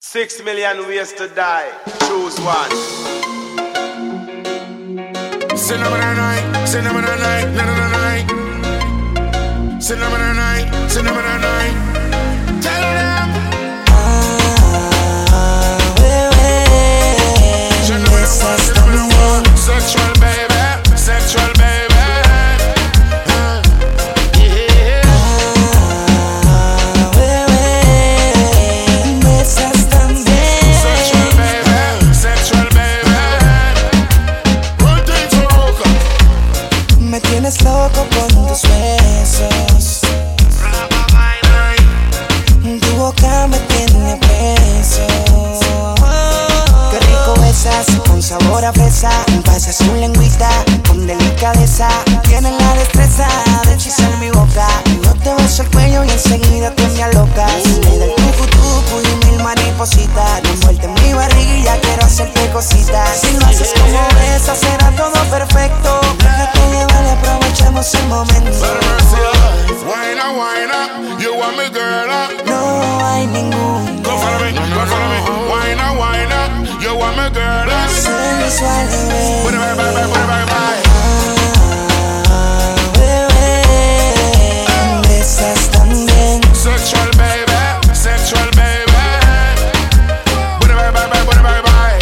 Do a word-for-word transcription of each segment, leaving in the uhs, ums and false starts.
Six million ways to die. Choose one. Cinnamon night, cinnamon night, na na na night. Cinnamon night, cinnamon night. Tell them. Ah, bebé, besas también. Sexual baby, sexual baby. Ah, bebé, besas también. Sexual baby, sexual baby. Rotate to roca. Me tienes loco con tus besos. Tu boca me tiene preso. Qué rico besas, con sabor a fresa. Pasas tu lengüita con delicadeza. Tienes la destreza de hechizar mi boca. Yo te beso el cuello y enseguida te me alocas. Me da el tucu tucu y mil maripositas. No envuelta en mi barriga, quiero hacerte cositas. Si lo haces como besas, será todo perfecto. Déjate llevar y aprovechemos el momento. Wine up, wine up, you want me girl up. No hay ninguna. Go follow me, go follow me. Wine up, wine up, you want me girl up. Sensual, bebé. Put it back, back, back, put it back, back. Ah, bebé, besas también. Sexual baby, sexual baby. Put it back, back, back, put it back, back.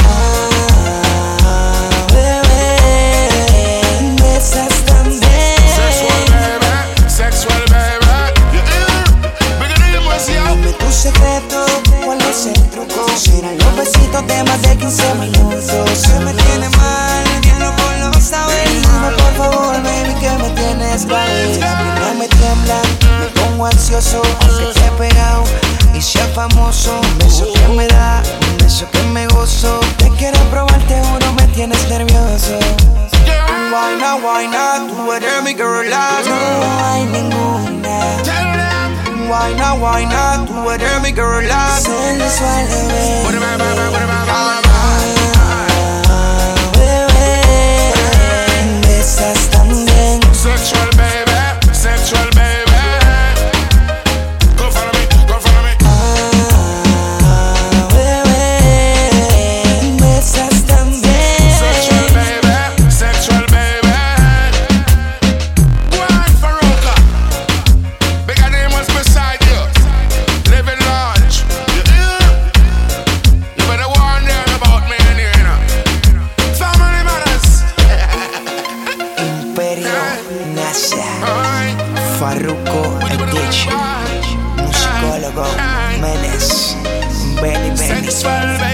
Ah, bebé, besas también. Sexual baby, sexual baby. Yeah, bigger than you must, yo. Dime tu secreto, ¿cuál es el truco? Serán los besitos de más de quince minutos. Se me tiene mal, bien loco lo sabes. Dime por favor, baby, que me tienes mal. No me tiembla, me pongo ansioso. Aunque te he pegado y sea famoso. Un beso que me da, un beso que me gozo. Te quiero probar, te juro, me tienes nervioso. Why not, why not, tú eres mi girl. No hay ninguna. Why not, why not, tú eres mi girl. Sensual, bebé. Put it back, back, back, put it back, back, back. Ah, bebé, besas también. Sexual baby, sexual baby. Go follow me, go follow me. Ah, bebé, besas también. Sexual baby, sexual baby. Go on, Faroka. Bigger name was beside you. Living large. You hear? You better warn them about me in here, you know. Family matters. Imperio Nasia, Alright. Farruko Edition, musicólogo Menes, Benny Benny. Sexual